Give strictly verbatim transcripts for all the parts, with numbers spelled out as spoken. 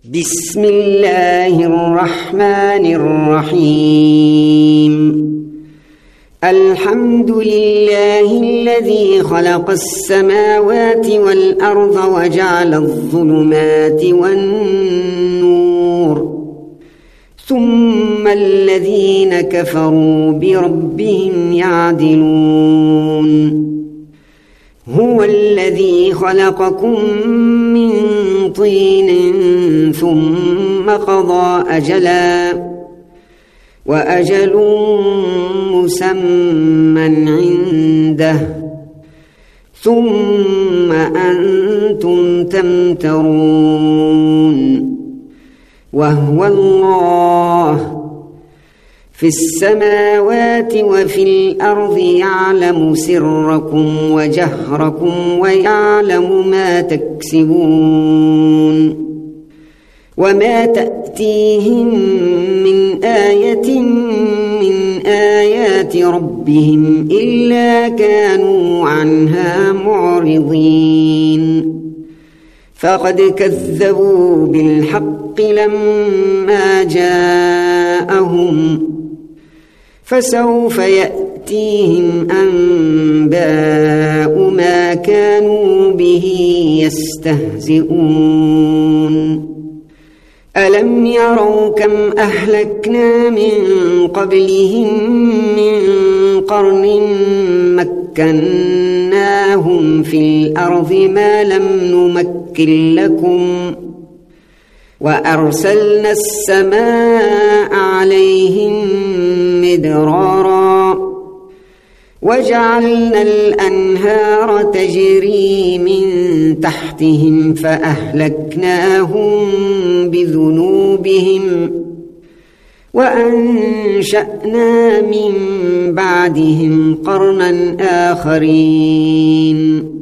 بسم الله الرحمن الرحيم. الحمد لله الذي خلق السماوات والأرض وجعل الظلمات والنور، ثم الذين كفروا بربهم يعدلون. هو الذي خلقكم من طين ثم قضى أجلا، وأجل مسمى عنده، ثم أنتم تمترون. وهو الله في السماوات وفي الأرض يعلم سركم وجهركم ويعلم ما تكسبون. وما تأتيهم من آية من آيات ربهم إلا كانوا عنها معرضين. فقد كذبوا بالحق لما جاءهم، فسوف يأتيهم أنباء ما كانوا به يستهزئون. ألم يروا كم أهلكنا من قبلهم من قرن مكناهم في الأرض ما لم نمكن لكم، وأرسلنا السماء عليهم مدرارا، وجعلنا الأنهار تجري من تحتهم فأهلكناهم بذنوبهم، وأنشأنا من بعدهم قرنا آخرين.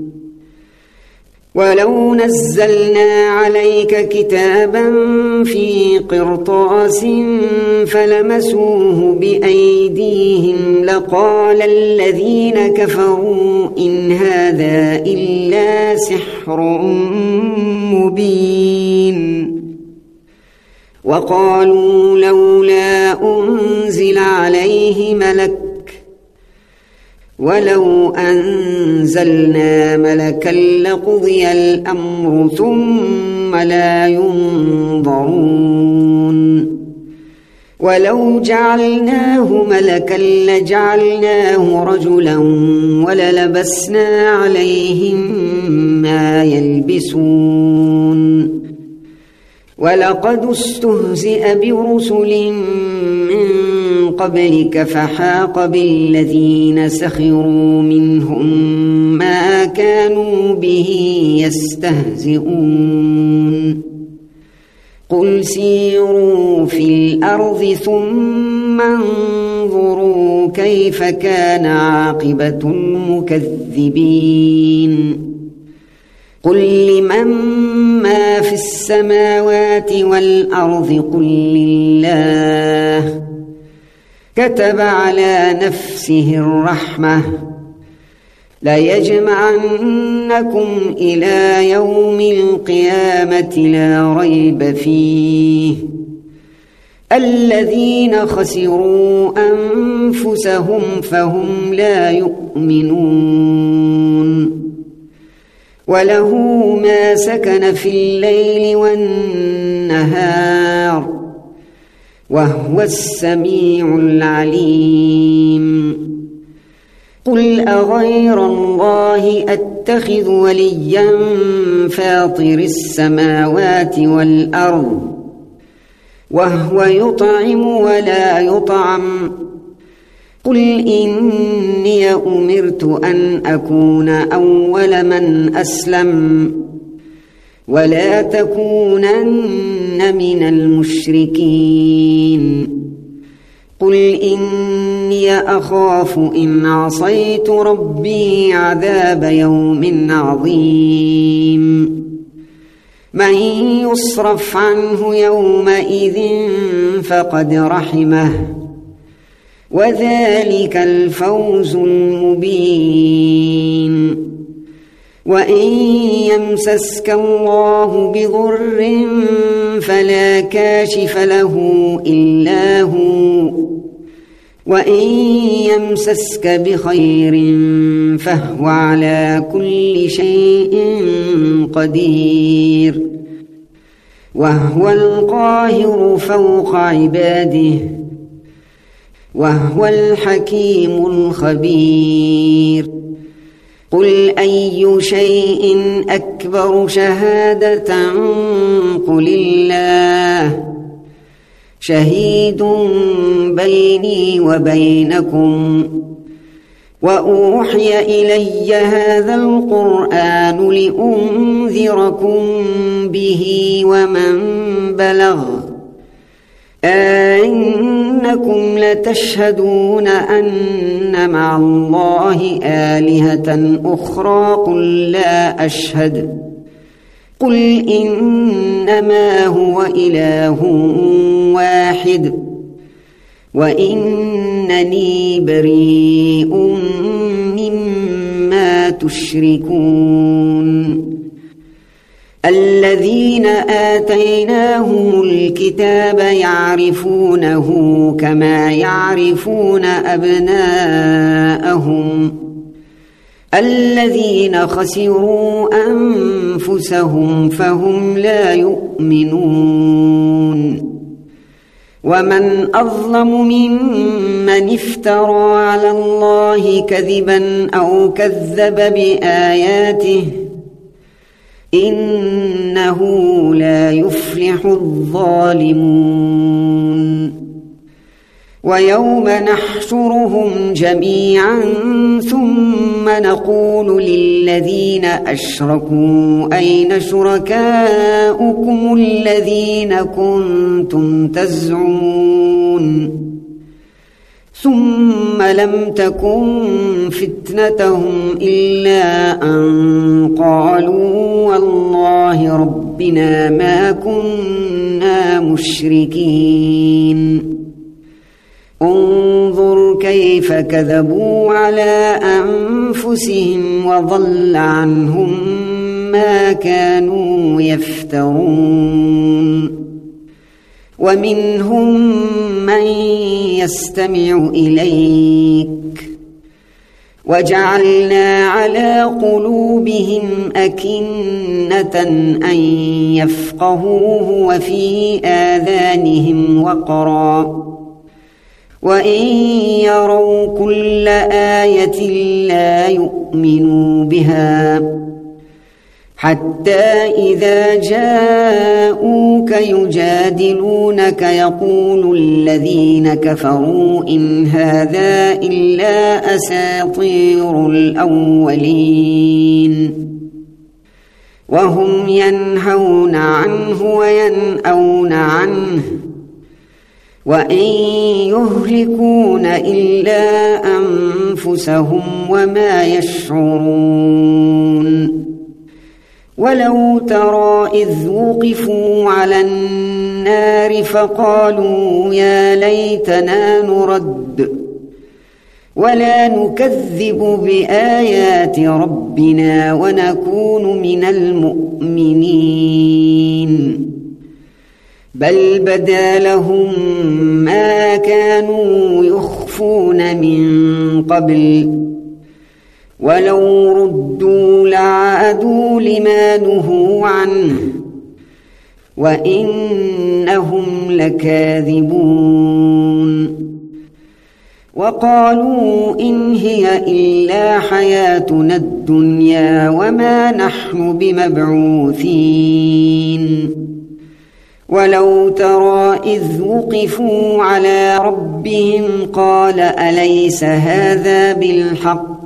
ولو نزلنا عليك كتابا في قرطاس فلمسوه بأيديهم لقال الذين كفروا إن هذا إلا سحر مبين. وقالوا لولا أنزل عليه ملك، ولو أنزلنا ملكا لقضي الأمر ثم لا ينظرون. ولو جعلناه ملكا لجعلناه رجلا وللبسنا عليهم ما يلبسون. ولقد استهزئ برسل من قبلك فحاق بالذين سخروا منهم ما كانوا به يستهزئون. قل سيروا في الأرض ثم انظروا كيف كان عاقبة المكذبين. قل لمن ما في السماوات والأرض قل لله. كتب على نفسه الرحمة ليجمعنكم إلى يوم القيامة لا ريب فيه. الذين خسروا أنفسهم فهم لا يؤمنون. وله ما سكن في الليل والنهار وهو السميع العليم. قل أغير الله أتخذ وليا فاطر السماوات والأرض وهو يطعم ولا يطعم. قل إني أمرت أن أكون أول من أسلم ولا تكونن من المشركين. قل إني أخاف إن عصيت ربي عذاب يوم عظيم. من يصرف عنه يومئذ فقد رحمه وذلك الفوز المبين. وإن يمسسك الله بضر فلا كاشف له إلا هو وإن يمسسك بخير فهو على كل شيء قدير وهو القاهر فوق عباده وهو الحكيم الخبير قل أي شيء أكبر شهادة قل الله شهيد بيني وبينكم وأوحي إلي هذا القرآن لأنذركم به ومن بلغ أئنكم لتشهدون أن مع الله آلهة أخرى قل لا أشهد قل إنما هو إله واحد وإنني بريء مما تشركون الذين آتيناهم الكتاب يعرفونه كما يعرفون أبناءهم الذين خسروا أنفسهم فهم لا يؤمنون ومن أظلم ممن افترى على الله كذبا أو كذب بآياته إنه لا يفلح الظالمون ويوم نحشرهم جميعا ثم نقول للذين أشركوا أين شركاؤكم الذين كنتم تزعمون ثم لم تكن فتنتهم إلا أن قالوا والله ربنا ما كنا مشركين انظر كيف كذبوا على أنفسهم وضل عنهم ما كانوا يفترون ومنهم من يستمع إليك وجعلنا على قلوبهم أكنة أن يفقهوه وفي آذانهم وقرا وإن يروا كل آية لا يؤمنوا بها حتى إذا جاءوك يجادلونك يقول الذين كفروا إن هذا إلا أساطير الأولين وهم ينهون عنه وينأون عنه وإن يهلكون إلا أنفسهم وما يشعرون ولو ترى إذ وقفوا على النار فقالوا يا ليتنا نرد ولا نكذب بآيات ربنا ونكون من المؤمنين بل بدا لهم ما كانوا يخفون من قبل ولو ردوا لعادوا لما نهوا عنه وإنهم لكاذبون وقالوا إن هي إلا حياتنا الدنيا وما نحن بمبعوثين ولو ترى إذ وقفوا على ربهم قال أليس هذا بالحق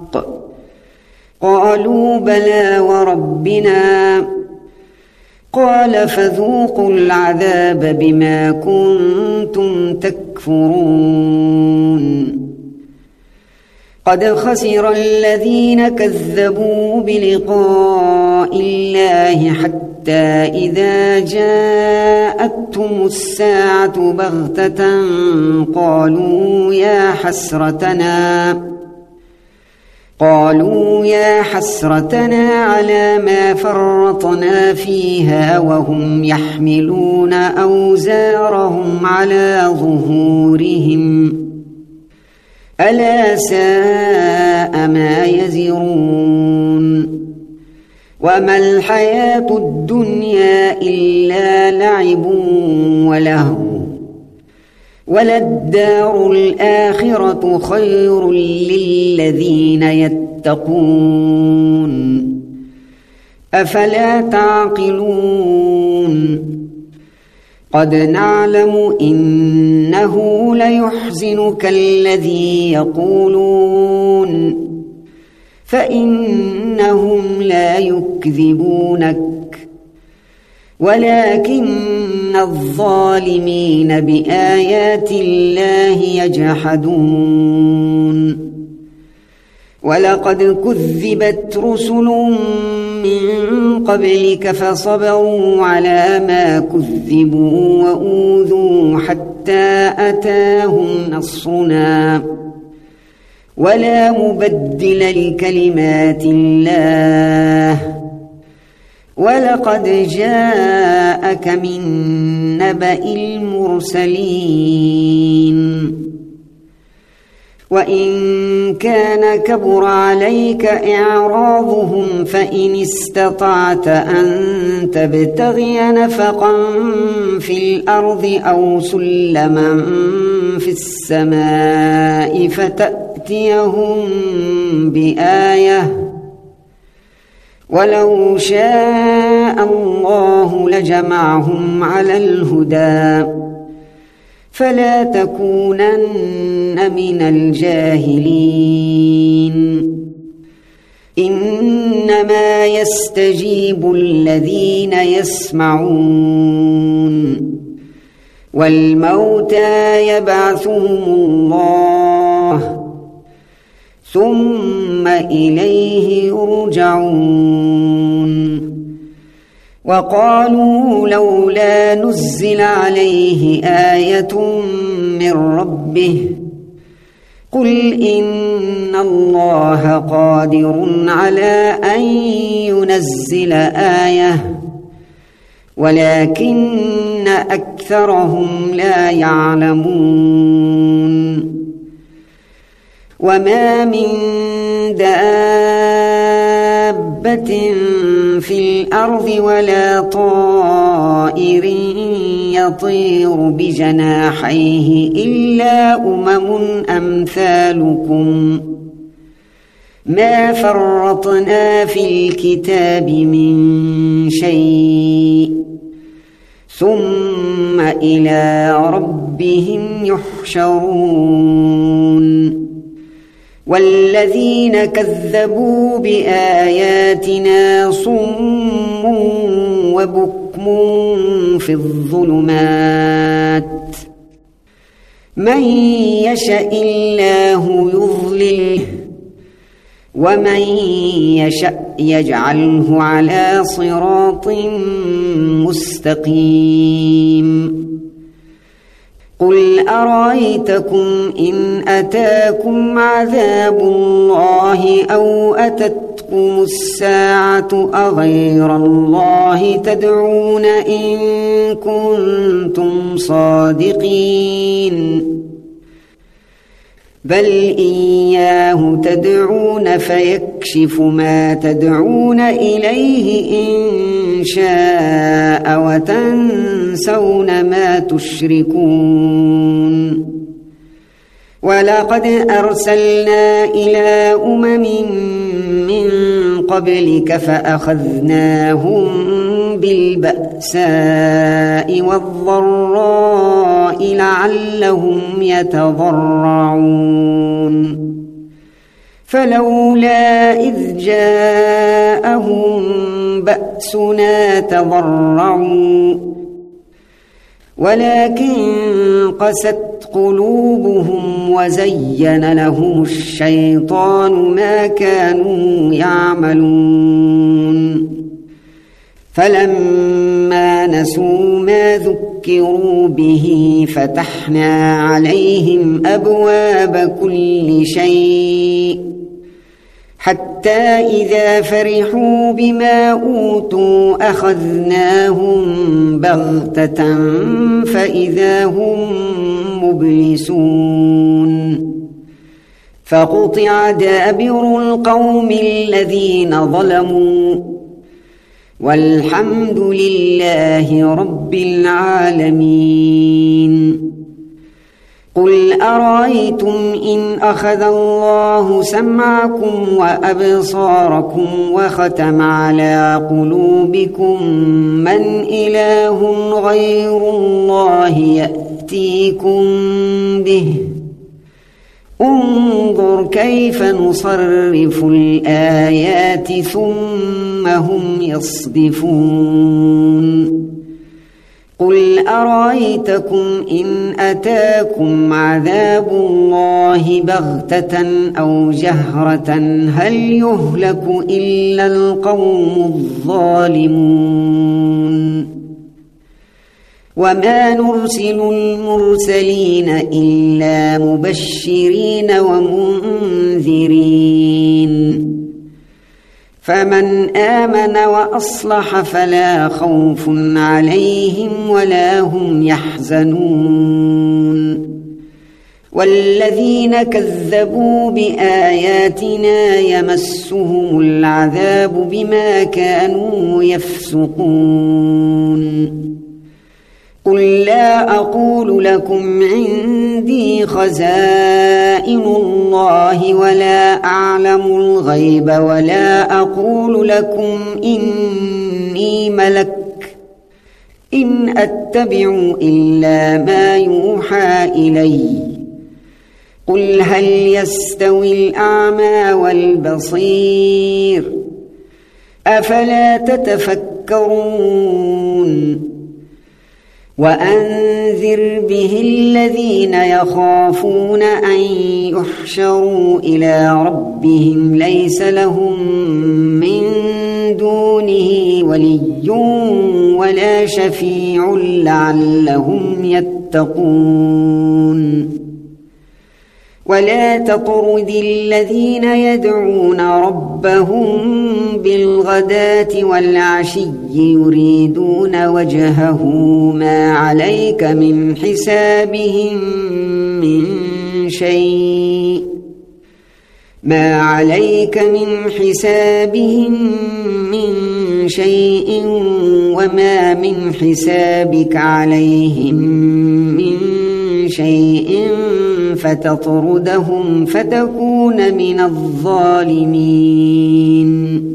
قالوا بلى وربنا قال فذوقوا العذاب بما كنتم تكفرون قد خسر الذين كذبوا بلقاء الله حتى إذا جاءتهم الساعة بغتة قالوا يا حسرتنا قالوا يا حسرتنا على ما فرطنا فيها وهم يحملون أوزارهم على ظهورهم ألا ساء ما يزرون وما الحياة الدنيا إلا لعب ولهو وللدار الآخرة خير للذين يتقون أفلا تعقلون قد نعلم إنه ليحزنك الذي يقولون فإنهم لا يكذبونك ولكن الظالمين بآيات الله يجحدون ولقد كذبت رسل من قبلك فصبروا على ما كذبوا وأوذوا حتى أتاهم نصرنا ولا مبدل لكلمات الله ولقد جاءك من نبأ المرسلين وإن كان كبر عليك إعراضهم فإن استطعت أن تبتغي نفقا في الأرض أو سلما في السماء فتأتيهم بآية ولو شاء الله لجمعهم على الهدى فلا تكونن من الجاهلين إنما يستجيب الذين يسمعون والموتى يبعثهم الله ثم إليه يرجعون وقالوا لولا نزل عليه آية من ربه قل إن الله قادر على أن ينزل آية ولكن أكثرهم لا يعلمون وما من دابة في الأرض ولا طائر يطير بجناحيه إلا أمم أمثالكم ما فرطنا في الكتاب من شيء ثم إلى ربهم يحشرون والذين كذبوا بآياتنا صم وبكم في الظلمات من يشاء الله يضلله ومن يشاء يجعله على صراط مستقيم قل أرأيتكم إن أتاكم عذاب الله أو أتتكم الساعة أغير الله تدعون إن كنتم صادقين بل إياه تدعون فيكشف ما تدعون إليه إن شاء وتنسون ما تشركون ولقد أرسلنا إلى أمم من قبلك فأخذناهم بالبأساء والضراء لعلهم يتضرعون فلولا إذ جاءهم بأسنا تضرعوا ولكن قست قلوبهم وزين لهم الشيطان ما كانوا يعملون فلما نسوا ما ذكروا به فتحنا عليهم أبواب كل شيء حتى إذا فرحوا بما أوتوا أخذناهم بغتة فإذا هم مبلسون فقطع دابر القوم الذين ظلموا والحمد لله رب العالمين. قل أرأيتم إن أخذ الله سمعكم وأبصاركم وختم على قلوبكم من إله غير الله يأتيكم به انظر كيف نصرف الآيات ثم هم يصدفون. قل أرأيتكم إن أتاكم عذاب الله بغتة أو جهرة هل يهلك إلا القوم الظالمون. وما نرسل المرسلين إلا مبشرين ومنذرين فمن آمن وأصلح فلا خوف عليهم ولا هم يحزنون. والذين كذبوا بآياتنا يمسهم العذاب بما كانوا يفسقون. قل لا أقول لكم عندي خزائن الله ولا أعلم الغيب ولا أقول لكم إني ملك إن أتبع إلا ما يوحى إلي. قل هل يستوي الأعمى والبصير أفلا تتفكرون. وأنذر به الذين يخافون أن يحشروا إلى ربهم ليس لهم من دونه ولي ولا شفيع لعلهم يتقون. ولا تطرد الذين يدعون ربهم بالغداة والعشي يريدون وجهه ما عليك من حسابهم من شيء ما عليك من حسابهم من شيء وما من حسابك عليهم من شيء فتطردهم فتكون من الظالمين.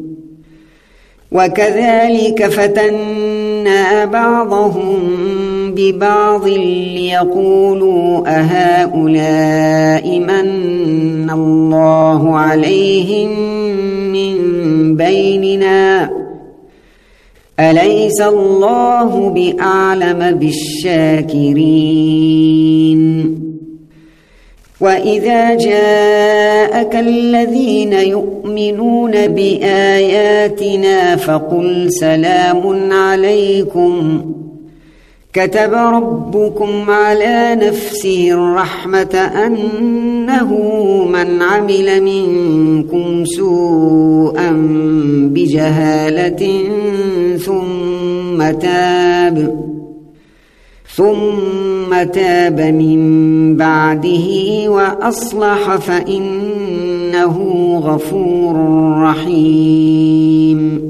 وكذلك فتنا بعضهم ببعض ليقولوا أهؤلاء من الله عليهم من بيننا أليس الله بأعلم بالشاكرين. وإذا جاءك الذين يؤمنون بآياتنا فقل سلام عليكم كتب ربكم على نفسه الرحمة أنه من عمل منكم سوءا بجهالة ثم تاب ثم تاب من بعده وأصلح فإنه غفور رحيم.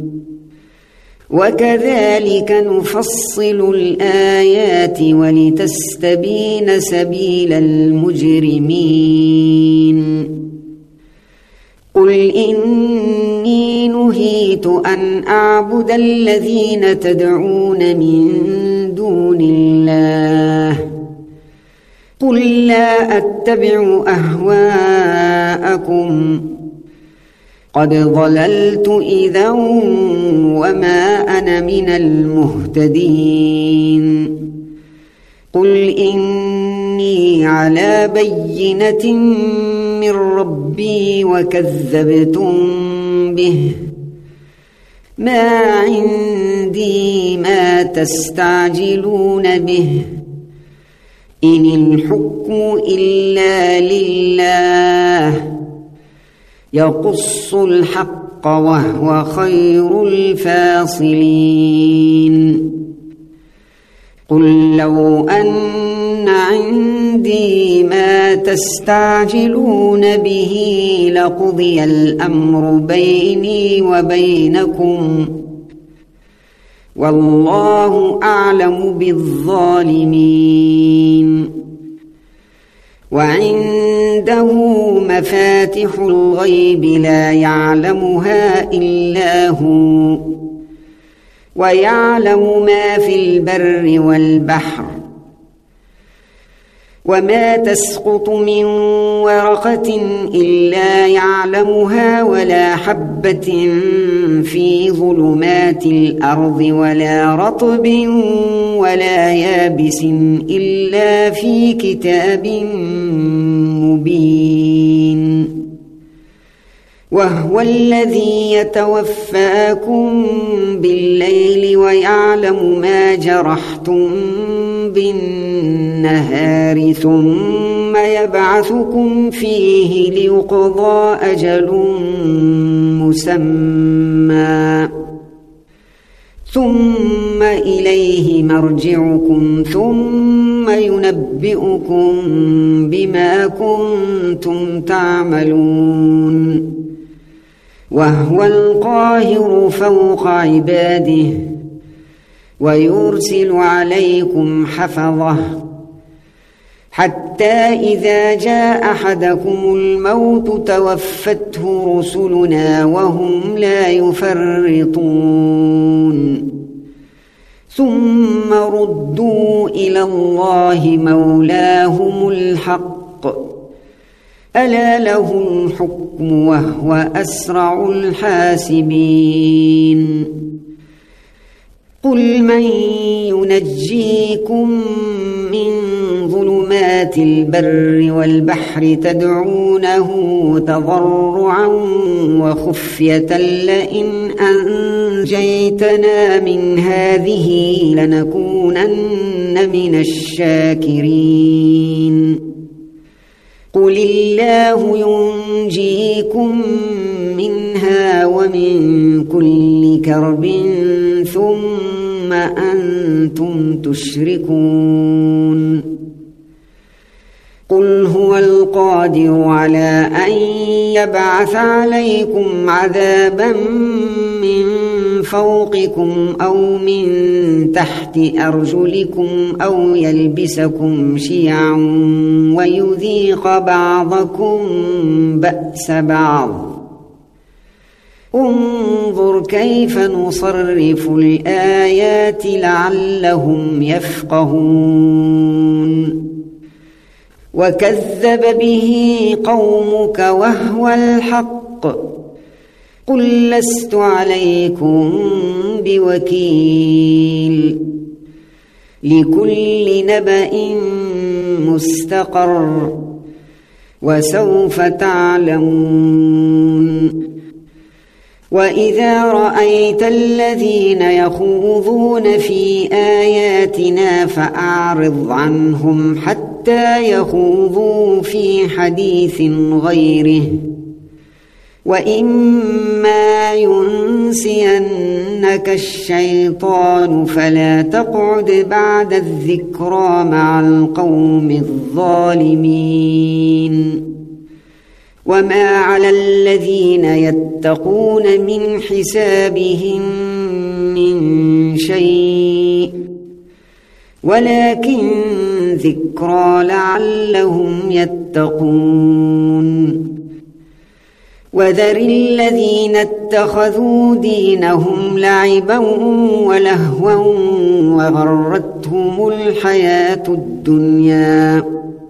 وكذلك نفصل الآيات ولتستبين سبيل المجرمين. قل إني نهيت أن أعبد الذين تدعون من دون الله قل لا أتبع أهواءكم قد ضللت إذا وما أنا من المهتدين. قل إني على بينة من ربي وكذبتم به ما عندي ما تستعجلون به إن الحكم إلا لله يقص الحق وهو خير الفاصلين قل لو أن عندي ما تستعجلون به لقضي الأمر بيني وبينكم والله أعلم بالظالمين وعنده مفاتح الغيب لا يعلمها إلا هو ويعلم ما في البر والبحر وما تسقط من ورقة إلا يعلمها ولا حبة في ظلمات الأرض ولا رطب ولا يابس إلا في كتاب مبين وهو الذي يتوفاكم بالليل ويعلم ما جرحتم بالنهار ثم يبعثكم فيه ليقضى أجل مسمى ثم إليه مرجعكم ثم ينبئكم بما كنتم تعملون وهو القاهر فوق عباده ويرسل عليكم حفظه حتى إذا جاء أحدكم الموت توفته رسلنا وهم لا يفرطون ثم ردوا إلى الله مولاهم الحق ألا له الحكم وهو أسرع الحاسبين قل من ينجيكم من ظلمات البر والبحر تدعونه تضرعا وخفية لئن أنجيتنا من هذه لنكونن من الشاكرين قل الله ينجيكم منها ومن كل كرب ثم أنتم تشركون قل هو القادر على أن يبعث عليكم عذابا من فوقكم أو من تحت أرجلكم أو يلبسكم شيعا ويذيق بعضكم بأس بعض انظر كيف نصرف الآيات لعلهم يفقهون وكذب به قومك وهو الحق قل لست عليكم بوكيل لكل نبأ مستقر وسوف تعلمون وإذا رأيت الذين يخوضون في آياتنا فأعرض عنهم حتى يخوضوا في حديث غيره وإما ينسينك الشيطان فلا تقعد بعد الذكرى مع القوم الظالمين وما على الذين يتقون من حسابهم من شيء ولكن ذكرى لعلهم يتقون وذر الذين اتخذوا دينهم لعبا ولهوا وغرتهم الحياة الدنيا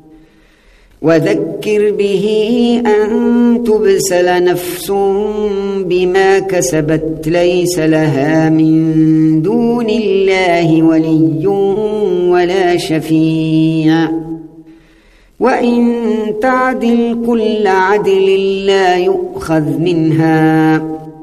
وذكر به أن تبسل نفس بما كسبت ليس لها من دون الله ولي ولا شفيع وإن تعدل كل عدل لا يؤخذ منها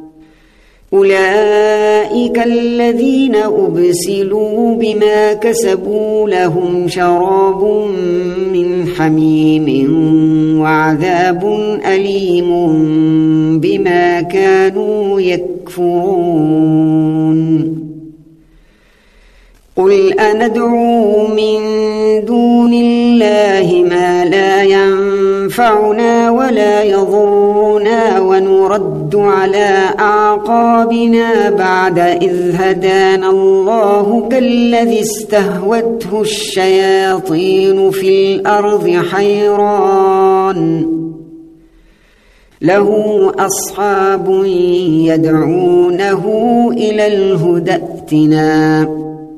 أولئك الذين أبسلوا بما كسبوا لهم شراب من حميم وعذاب أليم بما كانوا يكفرون قل أندعو من دون الله ما لا ينفعنا ولا يضرنا ونرد على أعقابنا بعد إذ هدانا الله كالذي استهوته الشياطين في الأرض حيران له أصحاب يدعونه إلى الهدى ائتنا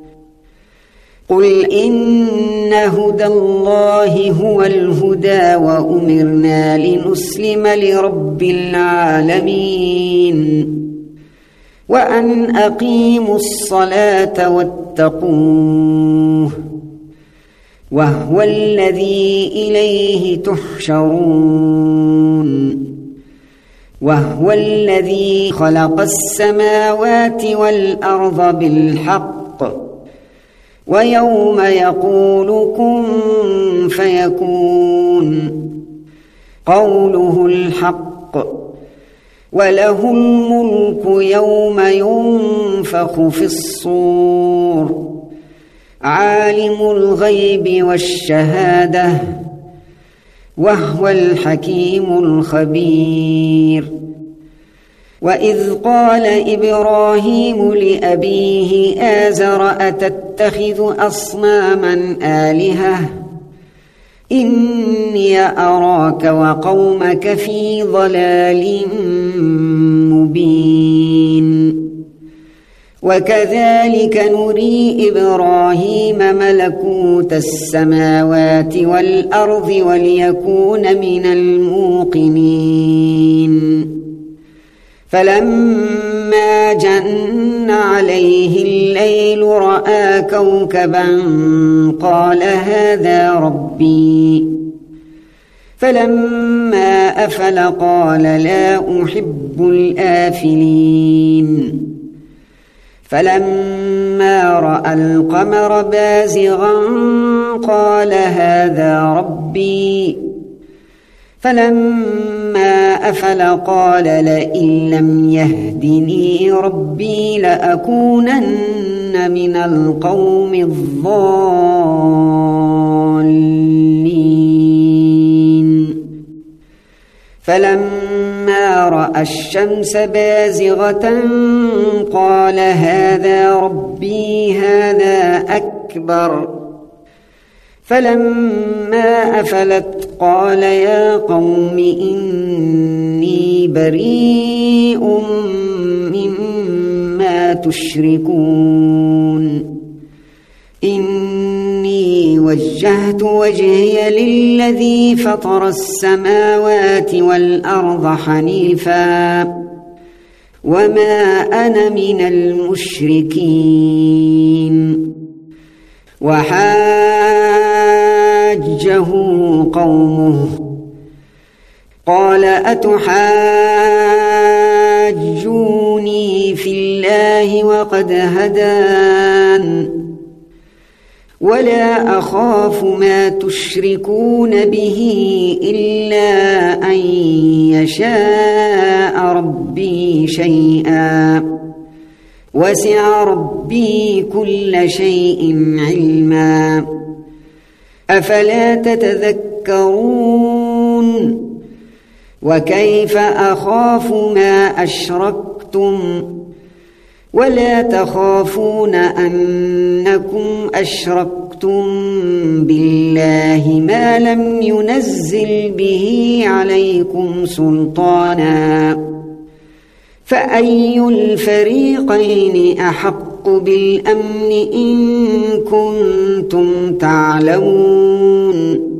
قل إن هدى الله هو الهدى وأمرنا لنسلم لرب العالمين وأن أقيموا الصلاة واتقوه وهو الذي إليه تحشرون وهو الذي خلق السماوات والأرض بالحق ويوم يقول كن فيكون قوله الحق وله الملك يوم ينفخ في الصور عالم الغيب والشهادة وهو الحكيم الخبير وإذ قال إبراهيم لأبيه آزر أتتخذ أصناما آلهة إني أراك وقومك في ضلال مبين وكذلك نري إبراهيم ملكوت السماوات والأرض وليكون من الموقنين فلما جن عليه الليل رأى كوكبا قال هذا ربي فلما أفل قال لا أحب الآفلين فلما رأى القمر بازغا قال هذا ربي فلما أفل قال لئن لم يهدني ربي لأكونن من القوم الضالين فلما رأى الشمس بازغة قال هذا ربي هذا أكبر فلما أفلت قال يا قوم إني بريء مما تشركون إني وجهت وجهي للذي فطر السماوات والأرض حنيفا وما أنا من المشركين وحاجه قومه قال أتحاجوني في الله وقد هدان ولا أخاف ما تشركون به إلا أن يشاء ربي شيئا وسع ربي كل شيء علما أفلا تتذكرون وكيف أخاف ما أشركتم ولا تخافون أنكم أشركتم بالله ما لم ينزل به عليكم سلطانا فأي الفريقين أحق بالأمن إن كنتم تعلمون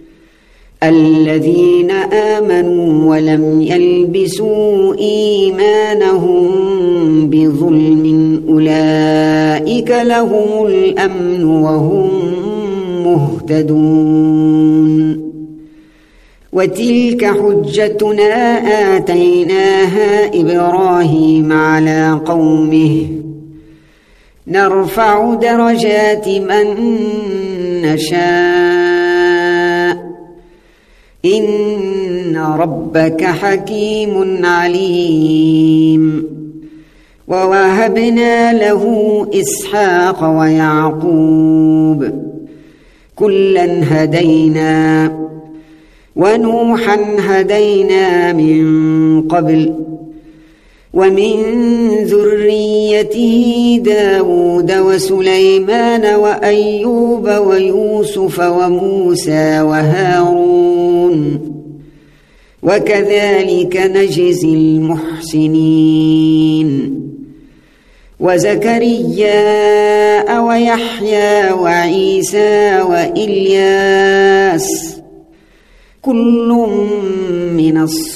الذين آمنوا ولم يلبسوا إيمانهم بظلم أولئك لهم الأمن وهم مهتدون وتلك حجتنا آتيناها إبراهيم على قومه نرفع درجات من نشاء إن ربك حكيم عليم. ووهبنا له إسحاق ويعقوب كلا هدينا ونوحا هدينا من قبل ومن ذريته داود وسليمان وأيوب ويوسف وموسى وهارون وكذلك نجزي المحسنين. وزكريا ويحيى وعيسى وإلياس كل من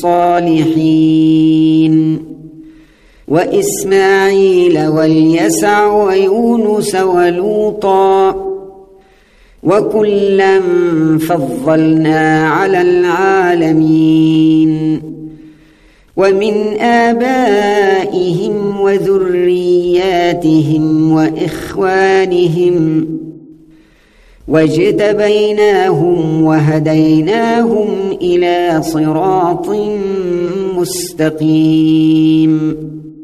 الصالحين. وإسماعيل واليسع ويونس ولوطا وكلا فضلنا على العالمين. ومن آبائهم وذرياتهم وإخوانهم واجتبيناهم وهديناهم إلى صراط مستقيم.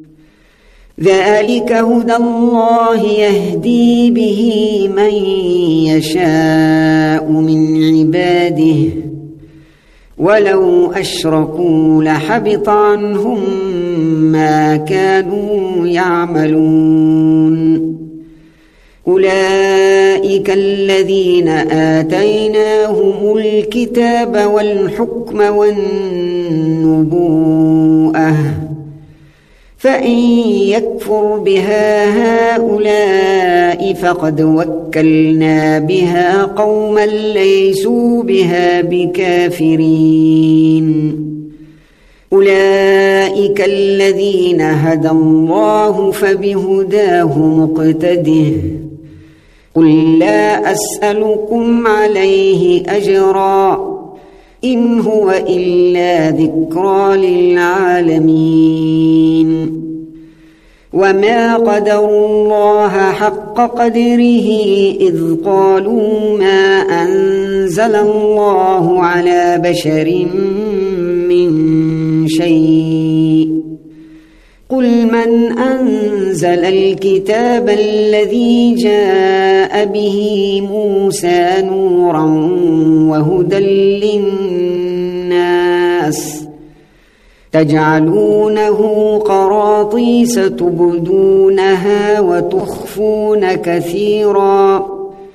ذلك هدى الله يهدي به من يشاء من عباده ولو أشركوا لحبط عنهم ما كانوا يعملون. أولئك الذين آتيناهم الكتاب والحكم والنبوءة فإن يكفر بها هؤلاء فقد وكلنا بها قوما ليسوا بها بكافرين. أولئك الذين هدى الله فبهداه مقتده. قل لا أسألكم عليه أجرا إن هو إلا ذكرى للعالمين. وما قدروا الله حق قدره إذ قالوا ما أنزل الله على بشر من شيء. قل من أنزل الكتاب الذي جاء به موسى نورا وهدى للناس تجعلونه قراطيس تبدونها وتخفون كثيرا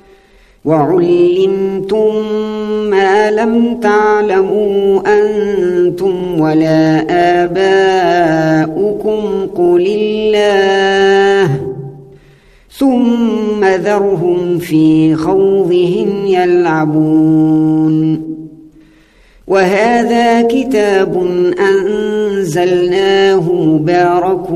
وعلمتم ما لم تعلموا أنتم ولا آباؤكم قل الله ثم ذرهم في خوضهم يلعبون. وهذا كتاب أنزلناه مبارك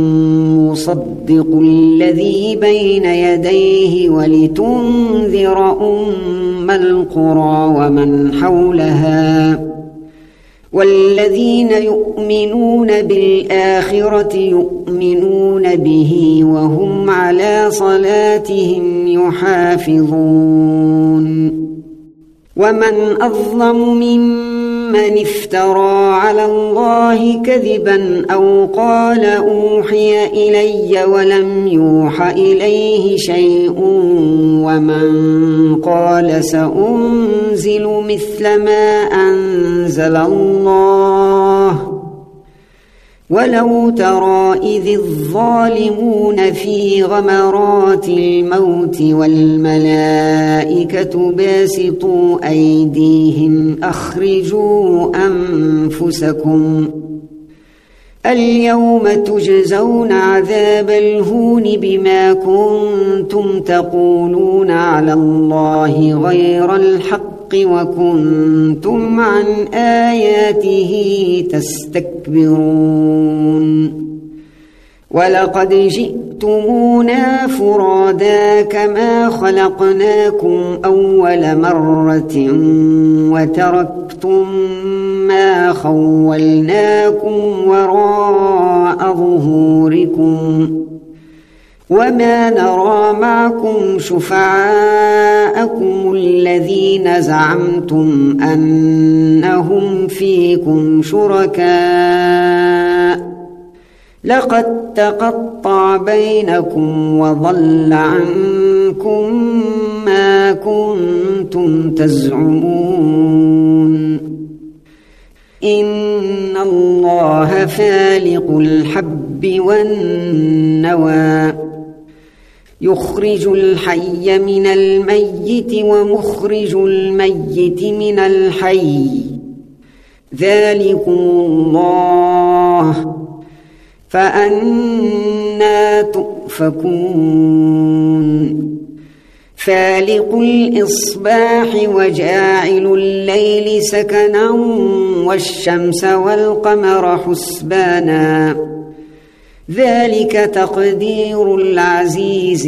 مصدق الذي بين يديه ولتنذر أم القرى ومن حولها والذين يؤمنون بالآخرة يؤمنون به وهم على صلاتهم يحافظون. ومن أظلم ممن افترى على الله كذبا أو قال أوحي إلي ولم يوح إليه شيء ومن قال سأنزل مثل ما أنزل الله. ولو ترى إذ الظالمون في غمرات الموت والملائكة باسطوا أيديهم أخرجوا أنفسكم اليوم تجزون عذاب الهون بما كنتم تقولون على الله غير الحق وكنتم عن آياته تستكبرون. ولقد جئتمونا فرادا كما خلقناكم أول مرة وتركتم ما خولناكم وراء ظهوركم وما نرى معكم شفعاءكم الذين زعمتم أنهم فيكم شركاء لقد تقطع بينكم وضل عنكم ما كنتم تزعمون إن الله فالق الحب والنوى يخرج الحي من الميت ومخرج الميت من الحي ذلكم الله فأنى تؤفكون فالق الإصباح وجاعل الليل سكنا والشمس والقمر حسبانا ذلك تقدير العزيز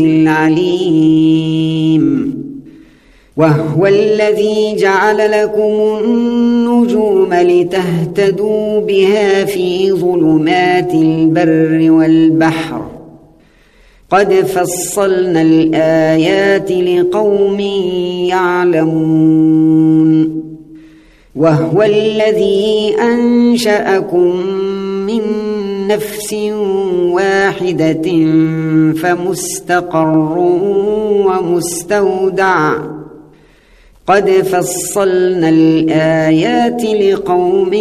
العليم وهو الذي جعل لكم النجوم لتهتدوا بها في ظلمات البر والبحر قد فصلنا الآيات لقوم يعلمون وهو الذي أنشأكم من نفس واحدة فمستقر ومستودع قد فصلنا الآيات لقوم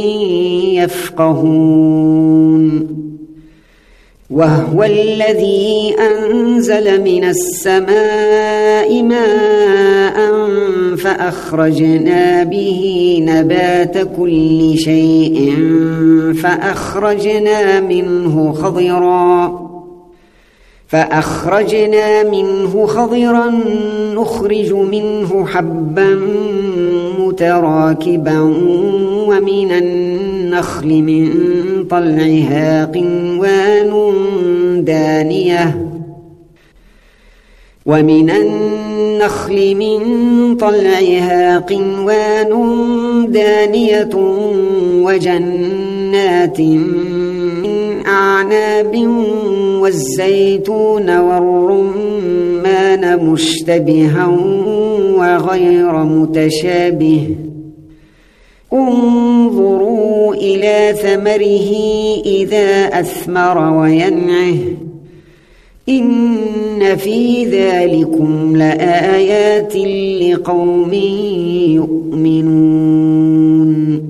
يفقهون وهو الذي أنزل من السماء ماء فأخرجنا به نبات كل شيء فأخرجنا منه خضرا فأخرجنا منه خضرا نخرج منه حبا متراكبا ومن النخل من طلعها قنوان دانية ومن النخل من طلعها قنوان دانية وجنات من أعناب والزيتون والرمان مشتبها وغير متشابه انظروا إلى ثمره إذا أثمر وينعه إن في ذلكم لآيات لقوم يؤمنون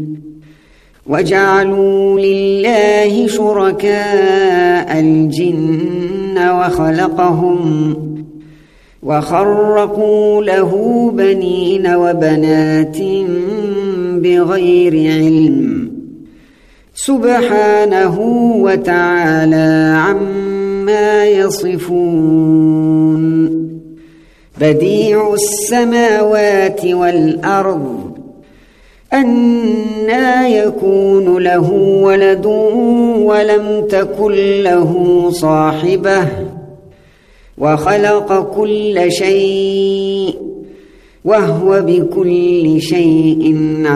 وجعلوا لله شركاء الجن وخلقهم وخرقوا له بنين وبنات بغير علم سبحانه وتعالى عما يصفون بديع السماوات والأرض أنى يكون له ولد ولم تكن له صاحبة وخلق كل شيء وهو بكل شيء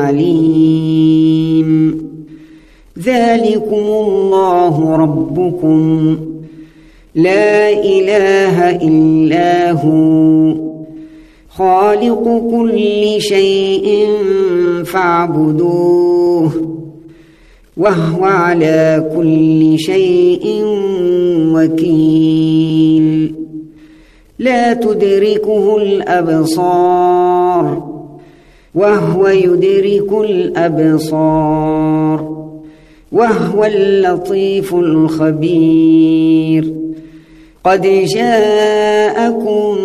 عليم ذلكم الله ربكم لا إله إلا هو خالق كل شيء فاعبدوه وهو على كل شيء وكيل لا تدركه الأبصار وهو يدرك الأبصار وهو اللطيف الخبير قد جاءكم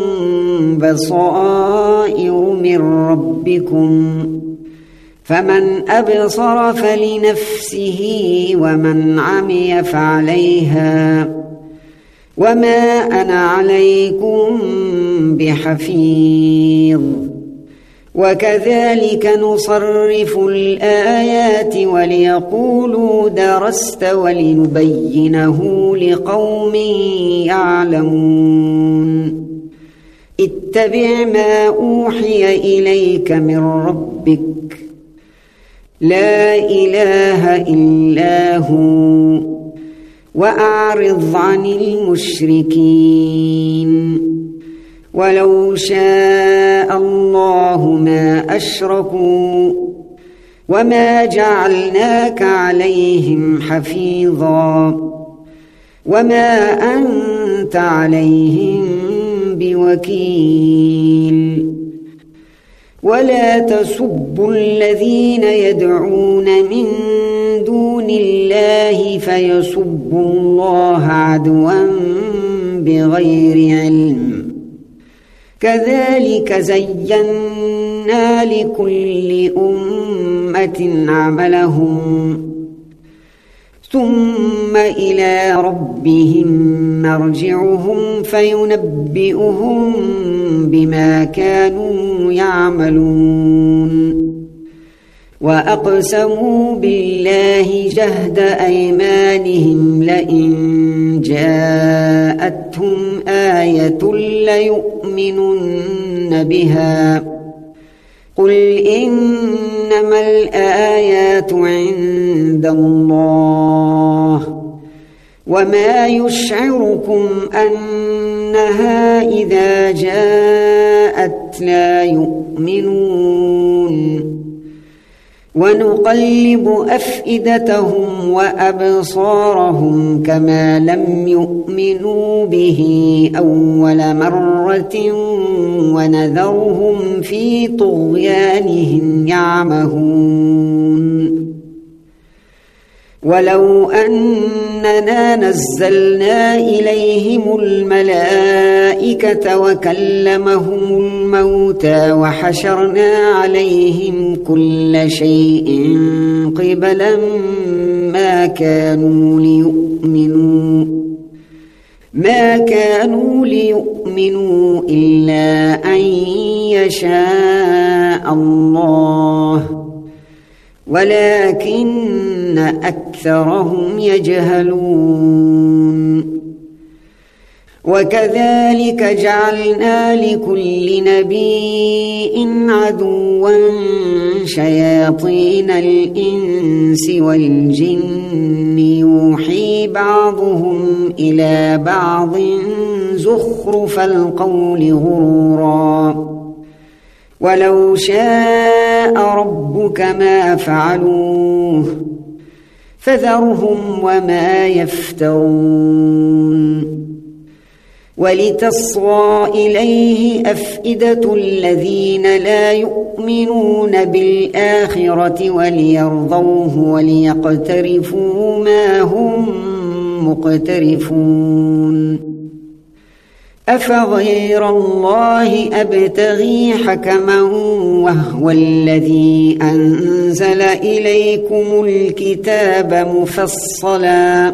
بصائر من ربكم فمن أبصر فلنفسه ومن عمي فعليها وما أنا عليكم بحفيظ وكذلك نصرف الآيات وليقولوا درست ولنبينه لقوم يعلمون اتبع ما أوحي إليك من ربك لا إله إلا هو وأعرض عن المشركين ولو شاء الله ما أشركوا وما جعلناك عليهم حفيظا وما أنت عليهم بوكيل ولا تسبوا الذين يدعون من دون الله فيسبوا الله عدوا بغير علم كذلك زينا لكل أمة عملهم ثم إلى ربهم مرجعهم فينبئهم بما كانوا يعملون وأقسموا بالله جهد أيمانهم لئن جاءتهم آية ليؤمنن بها قل إنما الآيات عند الله وما يشعركم أنها إذا جاءت لا يؤمنون ونقلب أفئدتهم وأبصارهم كما لم يؤمنوا به أول مرة ونذرهم في طغيانهم يعمهون ولو أننا نزلنا إليهم الملائكة وكلمهم الموتى وحشرنا عليهم كل شيء قبلا ما كانوا ليؤمنوا ما كانوا ليؤمنوا إلا أن يشاء الله ولكن أكثرهم يجهلون وكذلك جعلنا لكل نبي عدوا شياطين الإنس والجن يوحي بعضهم إلى بعض زخرف القول غرورا ولو شاء ربك ما فعلوه فذرهم وما يفترون ولتصغى إليه أفئدة الذين لا يؤمنون بالآخرة وليرضوه وليقترفوا ما هم مقترفون أفغير الله أبتغي حكما وهو الذي أنزل إليكم الكتاب مفصلا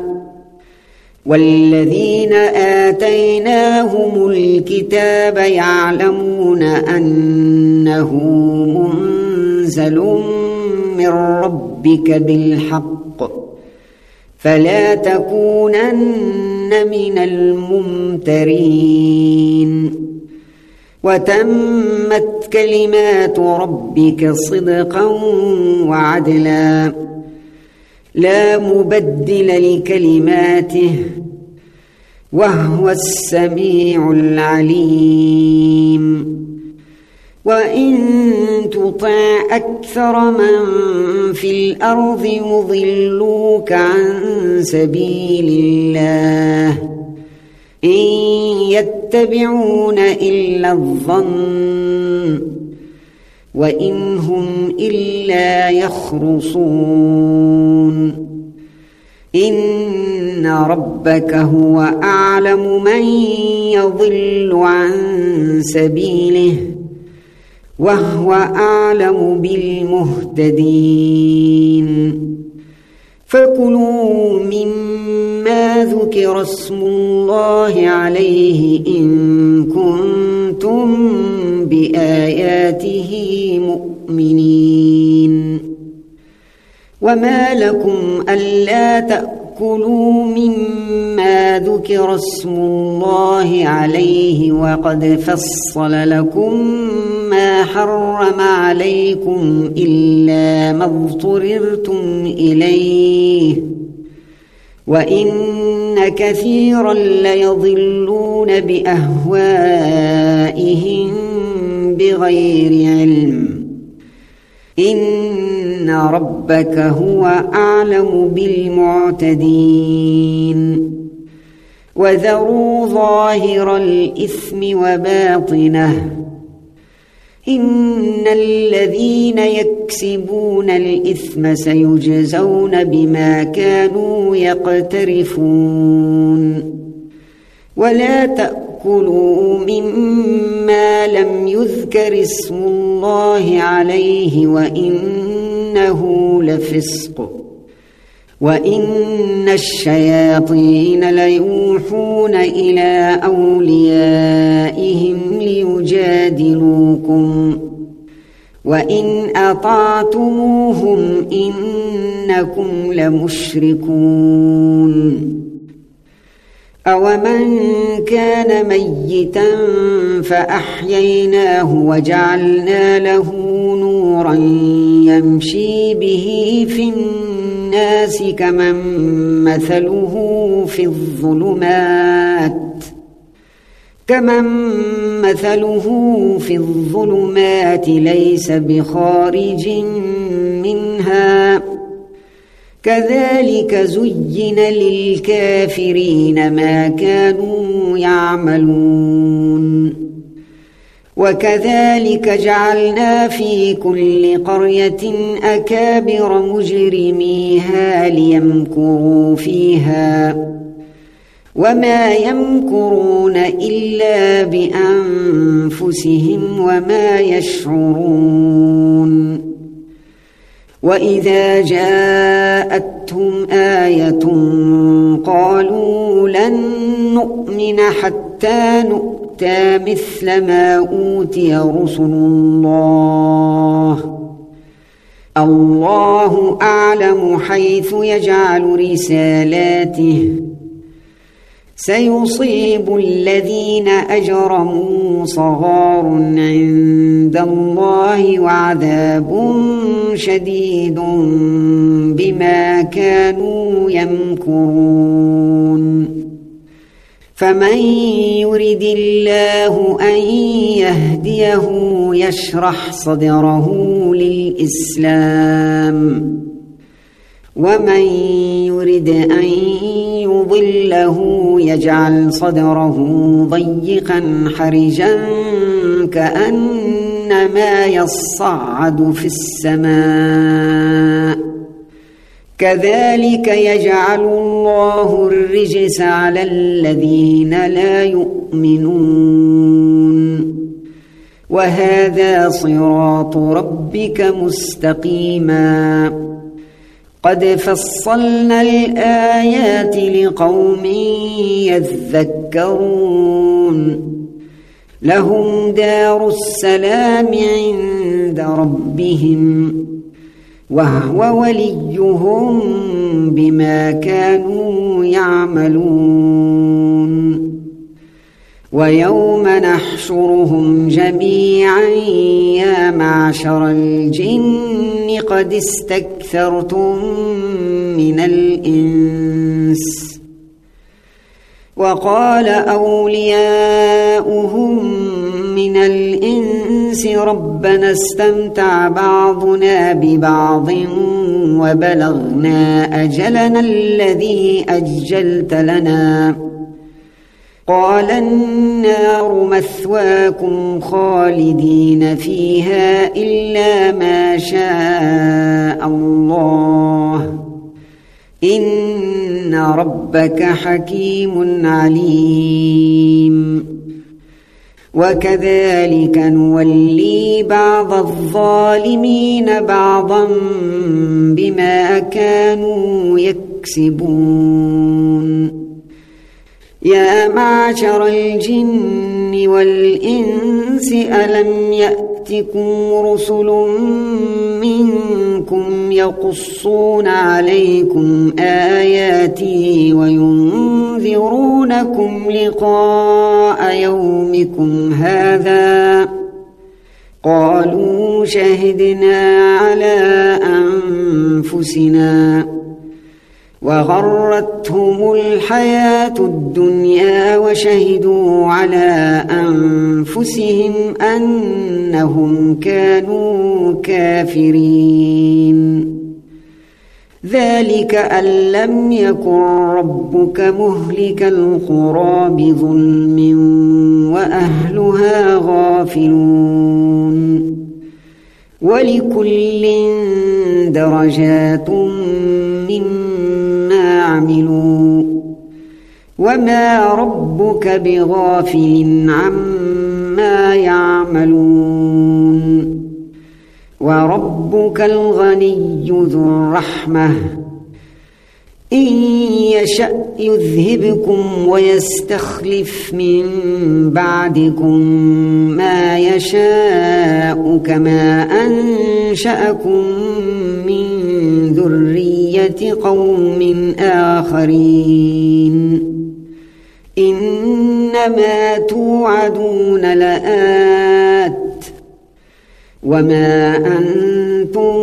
والذين آتيناهم الكتاب يعلمون أنه منزل من ربك بالحق فلا تكونن من الممترين وتمت كلمات ربك صدقا وعدلا لا مبدل لكلماته وهو السميع العليم وإن تطع أكثر من في الأرض يضلوك عن سبيل الله إن يتبعون إلا الظن وإن هم إلا يخرصون إن ربك هو أعلم من يضل عن سبيله وهو أعلم بالمهتدين فكلوا مما ذكر اسم الله عليه إن كنتم بآياته مؤمنين وما لكم ألا تأكلوا مما ذكر اسم الله عليه وقد فصل لكم ما حرم عليكم إلا ما اضطررتم إليه وإن كثيرا ليضلون بأهوائهم بغير علم إن ربك هو أعلم بالمعتدين وذروا ظاهر الإثم وباطنه إن الذين يكسبون الإثم سيجزون بما كانوا يقترفون ولا تأكلوا مما لم يذكر اسم الله عليه وإنه لفسق وإن الشياطين ليوحون إلى أوليائهم ليجادلوكم وإن أطعتموهم إنكم لمشركون أومن كان ميتا فأحييناه وجعلنا له نورا يمشي به في الناس كمن مثله في الظلمات كمن مثله في الظلمات ليس بخارج منها كذلك زين للكافرين ما كانوا يعملون وكذلك جعلنا في كل قرية أكابر مجرميها ليمكروا فيها وما يمكرون إلا بأنفسهم وما يشعرون وإذا جاءتهم آية قالوا لن نؤمن حتى نؤتى مثل ما أوتي رسل الله الله أعلم حيث يجعل رسالاته سيصيب الذين أجرموا صغار عند الله وعذاب شديد بما كانوا يمكرون فمن يرد الله أن يهديه يشرح صدره للإسلام ومن يرد أن يضله يجعل صدره ضيقا حرجا كأنما يصعد في السماء كذلك يجعل الله الرجس على الذين لا يؤمنون وهذا صراط ربك مستقيما قد فصلنا الآيات لقوم يذكرون لهم دار السلام عند ربهم وهو وليهم بما كانوا يعملون ويوم نحشرهم جميعا يا معشر الجن قد استكثرتم من الإنس وقال أولياؤهم من الإنس ربنا استمتع بعضنا ببعض وبلغنا أجلنا الذي أجلت لنا قال النار مثواكم خالدين فيها إلا ما شاء الله إن ربك حكيم عليم وكذلك نولي بعض الظالمين بعضا بما كانوا يكسبون يا معشر الجن والإنس ألم يأتكم رسل منكم يقصون عليكم آياتي وينذرونكم لقاء يومكم هذا قالوا شهدنا على أنفسنا وغرتهم الحياة الدنيا وشهدوا على أنفسهم أنهم كانوا كافرين ذلك أن لم يكن ربك مهلك القرى بظلم وأهلها غافلون ولكل درجات مما عملوا وما ربك بغافل عما يعملون وربك الغني ذو الرحمة إن يشأ يذهبكم ويستخلف من بعدكم ما يشاء كما أنشأكم من ذرية قوم آخرين إنما توعدون لآت وما أنتم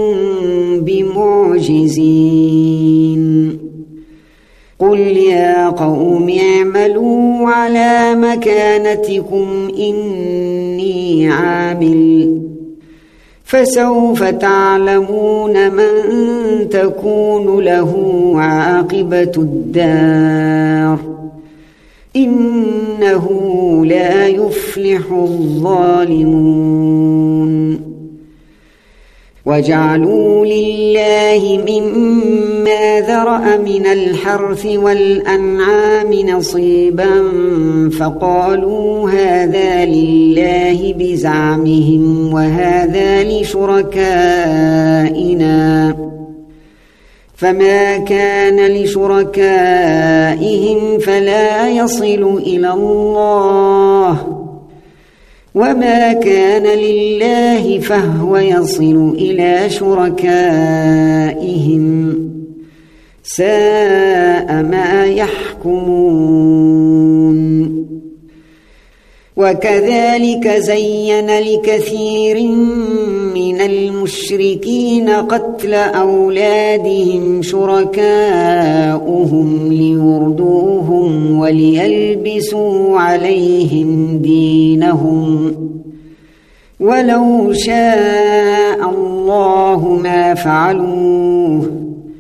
بمعجزين قل يا قوم اعملوا على مكانتكم إني عامل فسوف تعلمون من تكون له عاقبة الدار إنه لا يفلح الظالمون وجعلوا لله مما ذرأ من الحرث والأنعام نصيبا فقالوا هذا لله بزعمهم وهذا لشركائنا فما كان لشركائهم فلا يصل إلى الله وما كان لله فهو يصل إلى شركائهم ساء ما يحكمون وكذلك زين لكثير من المشركين قتل أولادهم شركاؤهم ليردوهم وليلبسوا عليهم دينهم ولو شاء الله ما فعلوه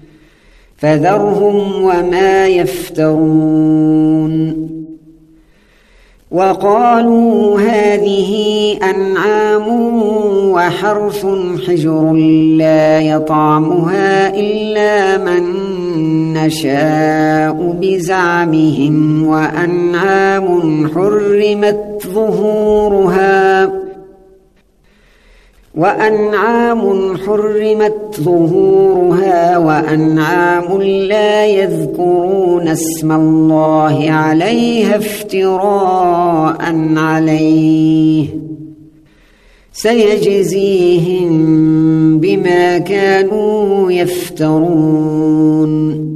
فذرهم وما يفترون وقالوا هذه أنعام وحرث حجر لا يطعمها إلا من نشاء بزعمهم وأنعام حرمت ظهورها وأنعام حرمت ظهورها وأنعام لا يذكرون اسم الله عليها افتراء عليه سيجزيهم بما كانوا يفترون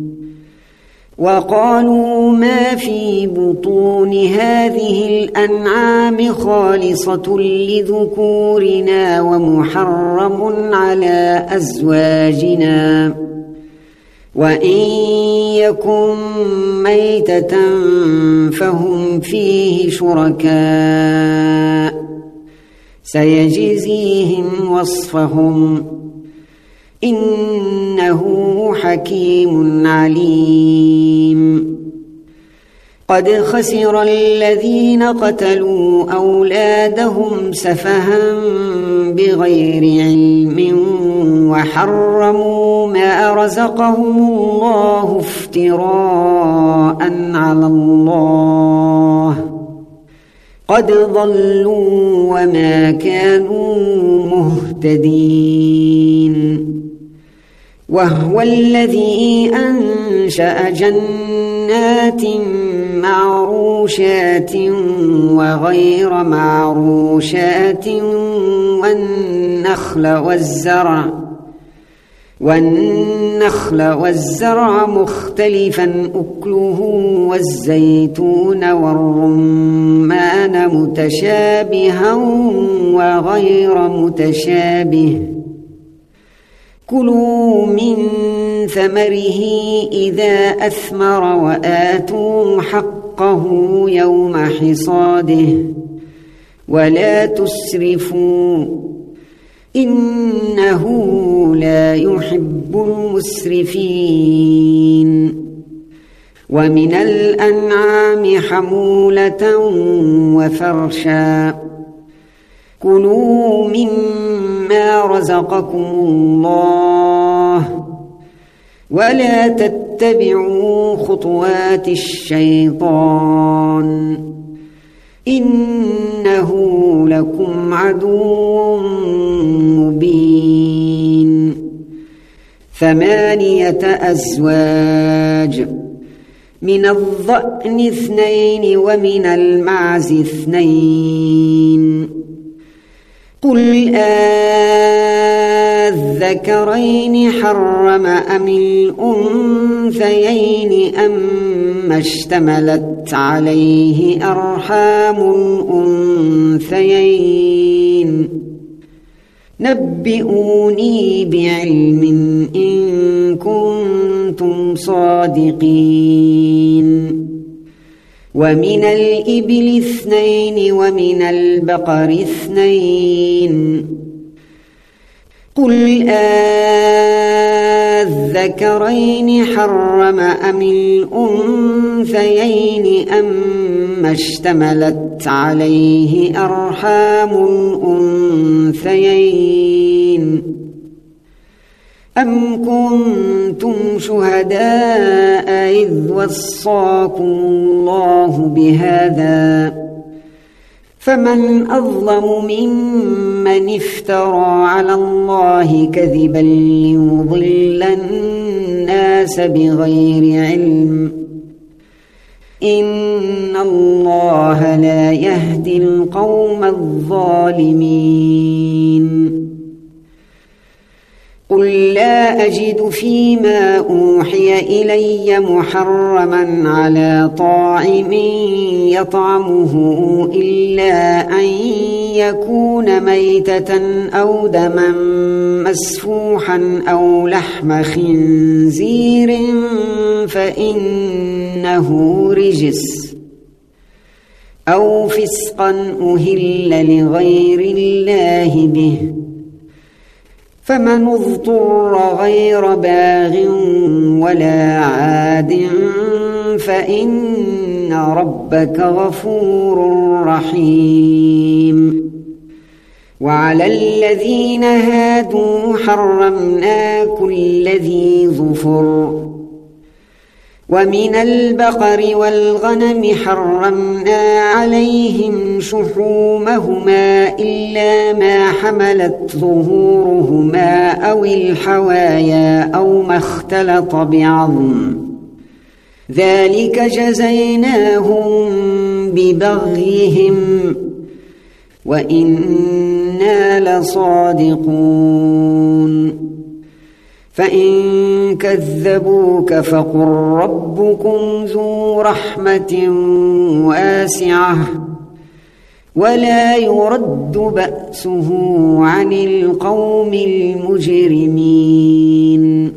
وقالوا ما في بطون هذه الأنعام خالصة لذكورنا ومحرم على أزواجنا وإن يكن ميتة فهم فيه شركاء سيجزيهم وصفهم إنه حكيم عليم قد خسر الذين قتلوا أولادهم سفها بغير علم وحرموا ما رزقهم الله افتراء على الله قد ضلوا وما كانوا مهتدين وهو الذي أنشأ جنات معروشات وغير معروشات والنخل والزرع والنخل والزرع مختلفا أكله والزيتون والرمان متشابها وغير متشابه كلوا من ثمره إذا أثمر وآتوا حقه يوم حصاده ولا تسرفوا إنه لا يحب المسرفين. ومن الأنعام حمولة وفرشا كلوا مما رزقكم الله ولا تتبعوا خطوات الشيطان إنه لكم عدو مبين. ثمانية أزواج من الضأن اثنين ومن المعز اثنين. قل آذكرين حرم أم الأنثيين أما اشتملت عليه أرحام الأنثيين نبئوني بعلم إن كنتم صادقين. ومن الإبل اثنين ومن البقر اثنين. قل آذكرين حرم أم الأنثيين أما اشتملت عليه أرحام الأنثيين أم كنتم شهداء إذ وصاكم الله بهذا فمن أظلم ممن افترى على الله كذبا ليضل الناس بغير علم إن الله لا يهدي القوم الظالمين. قل لا أجد فيما أوحي إلي محرما على طاعم يطعمه إلا أن يكون ميتة أو دما مسفوحا أو لحم خنزير فإنه رجس أو فسقا أهل لغير الله به فمن اضطر غير باغ ولا عاد فإن ربك غفور رحيم. وعلى الذين هادوا حرمنا كل ذي ظفر ومن البقر والغنم حرمنا عليهم شحومهما إلا ما حملت ظهورهما أو الحوايا أو ما اختلط بعظم ذلك جزيناهم ببغيهم وإنا لصادقون. فإن كذبوك فقل ربكم ذو رحمة واسعة ولا يرد بأسه عن القوم المجرمين.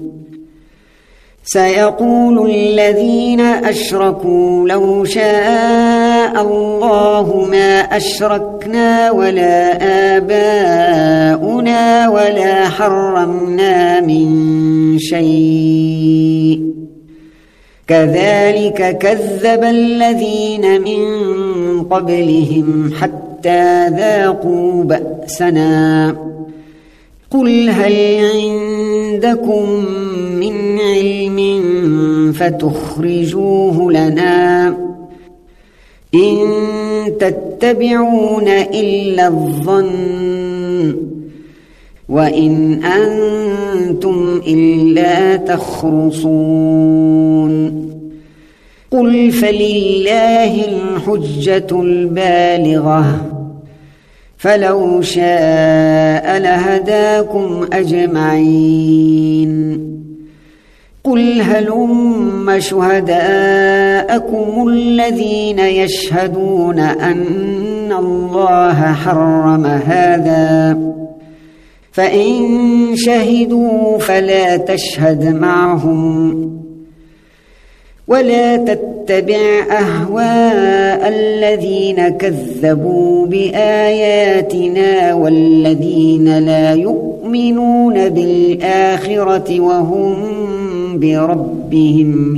سيقول الذين أشركوا لو شاء الله ما أشركنا ولا آباؤنا ولا حرمنا من شيء كذلك كذب الذين من قبلهم حتى ذاقوا بأسنا. قل هل عندكم من علم فتخرجوه لنا إن تتبعون إلا الظن وإن أنتم إلا تخرصون. قل فلله الحجة البالغة فلو شاء لهداكم أجمعين. قل هلم شهداءكم الذين يشهدون أن الله حرم هذا فإن شهدوا فلا تشهد معهم ولا تتبع أهواء الذين كذبوا بآياتنا والذين لا يؤمنون بالآخرة وهم بربهم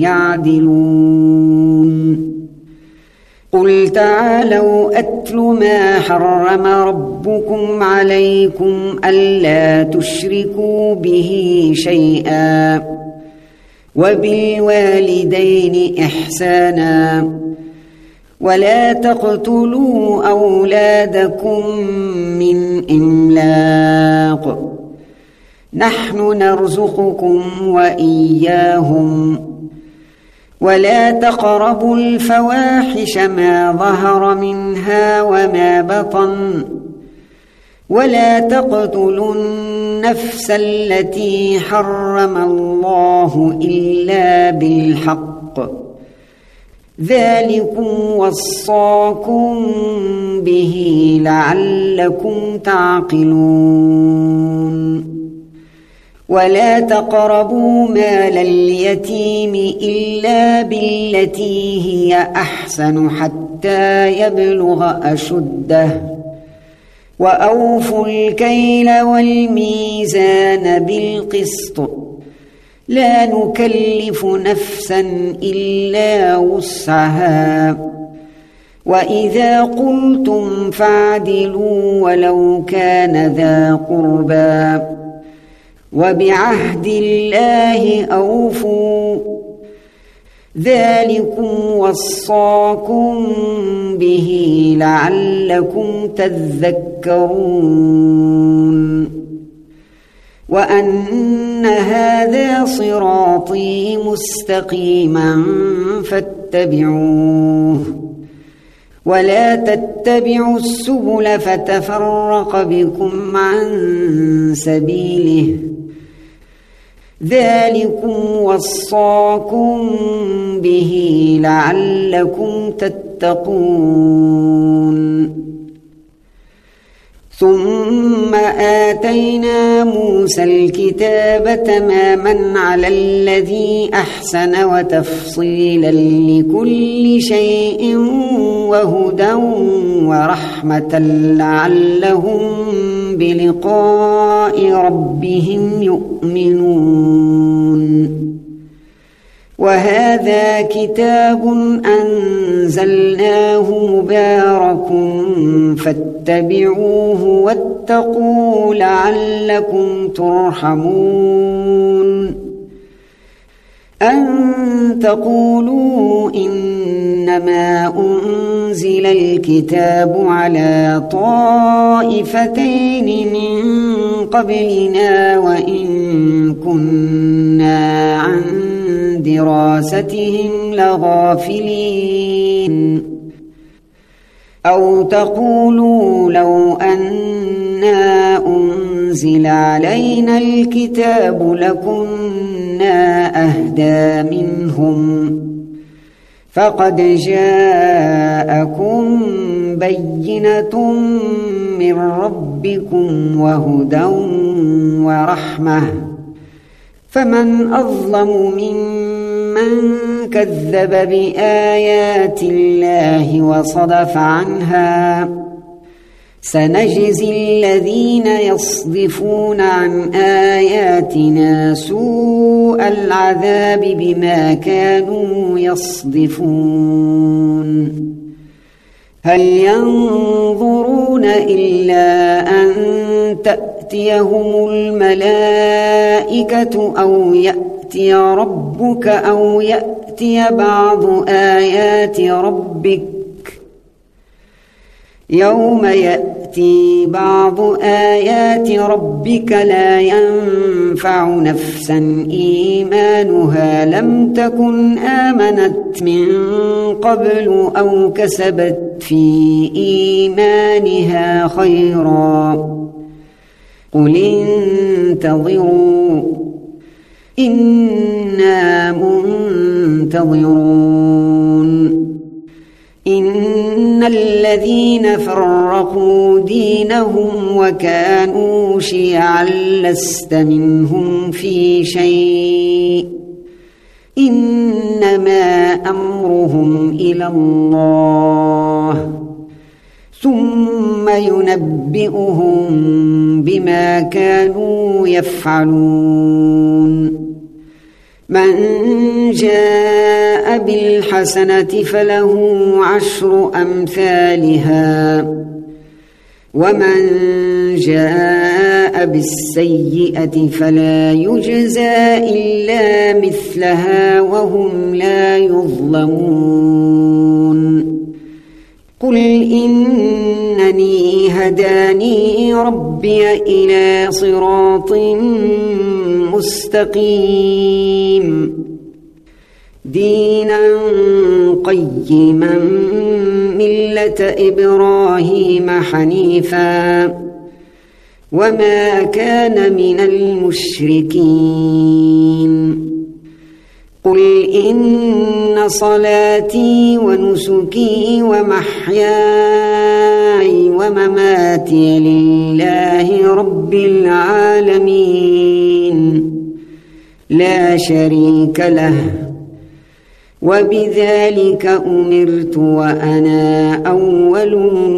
يعدلون قل تعالوا أتل ما حرم ربكم عليكم ألا تشركوا به شيئا وبالوالدين إحسانا ولا تقتلوا أولادكم من إملاق نحن نرزقكم وإياهم ولا تقربوا الفواحش ما ظهر منها وما بطن ولا تقتلوا النفس التي حرم الله إلا بالحق ذلكم وصاكم به لعلكم تعقلون ولا تقربوا مال اليتيم إلا بالتي هي أحسن حتى يبلغ أشده وأوفوا الكيل والميزان بالقسط لا نكلف نفسا إلا وسعها وإذا قلتم فاعدلوا ولو كان ذا قربى وبعهد الله أوفوا ذلكم وصاكم به لعلكم تذكرون وأن هذا صراطي مستقيما فاتبعوه ولا تتبعوا السبل فتفرق بكم عن سبيله ذلكم وصاكم به لعلكم تتقون ثم آتينا موسى الكتاب تماما على الذي أحسن وتفصيلا لكل شيء وهدى ورحمة لعلهم بلقاء ربهم يؤمنون وهذا كتاب أنزلناه مبارك فاتبعوه واتقوا لعلكم ترحمون أن تقولوا إنما أنزل الكتاب على طائفتين من قبلنا وإن كنا عن دراستهم لغافلين أو تقولوا لو أنا أنزل علينا الكتاب لكنا أهدى منهم فقد جاءكم بينة من ربكم وهدى ورحمة فمن أظلم ممن كذب بآيات الله وصدف عنها سنجزي الذين يصدفون عن آياتنا سوء العذاب بما كانوا يصدفون هل ينظرون إلا أن تأتيهم الملائكة أو يأتي ربك أو يأتي بعض آيات ربك يوم يأتي بعض آيات ربك لا ينفع نفسا إيمانها لم تكن آمنت من قبل أو كسبت في إيمانها خيرا قل انتظروا إنا منتظرون إن الذين فرقوا دينهم وكانوا شيعا لست منهم في شيء إنما أمرهم إلى الله ثم ينبئهم بما كانوا يفعلون من جاء بالحسنة فله عشر أمثالها ومن جاء بالسيئة فلا يجزى إلا مثلها وهم لا يظلمون قل إنني هداني ربي إلى صراط مستقيم دينا قيما ملة إبراهيم حنيفا وما كان من المشركين قل إن صلاتي ونسكي ومحياي ومماتي لله رب العالمين لا شريك له وبذلك أمرت وأنا أول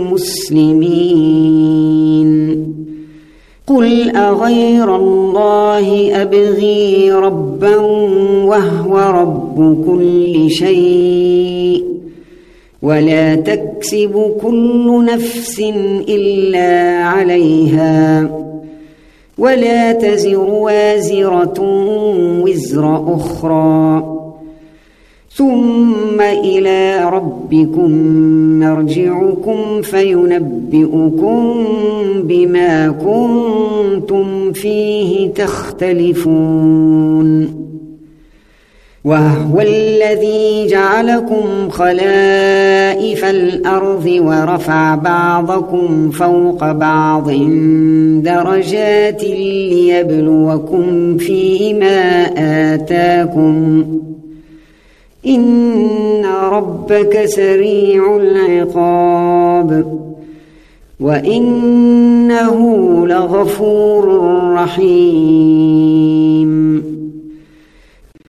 المسلمين قل أغير الله أبغي ربا وهو رب كل شيء ولا تكسب كل نفس إلا عليها ولا تزر وازرة وزر أخرى ثم إلى ربكم مرجعكم فينبئكم بما كنتم فيه تختلفون وهو الذي جعلكم خلائف الأرض ورفع بعضكم فوق بعض درجات ليبلوكم فيما آتاكم إن ربك سريع العقاب وإنه لغفور رحيم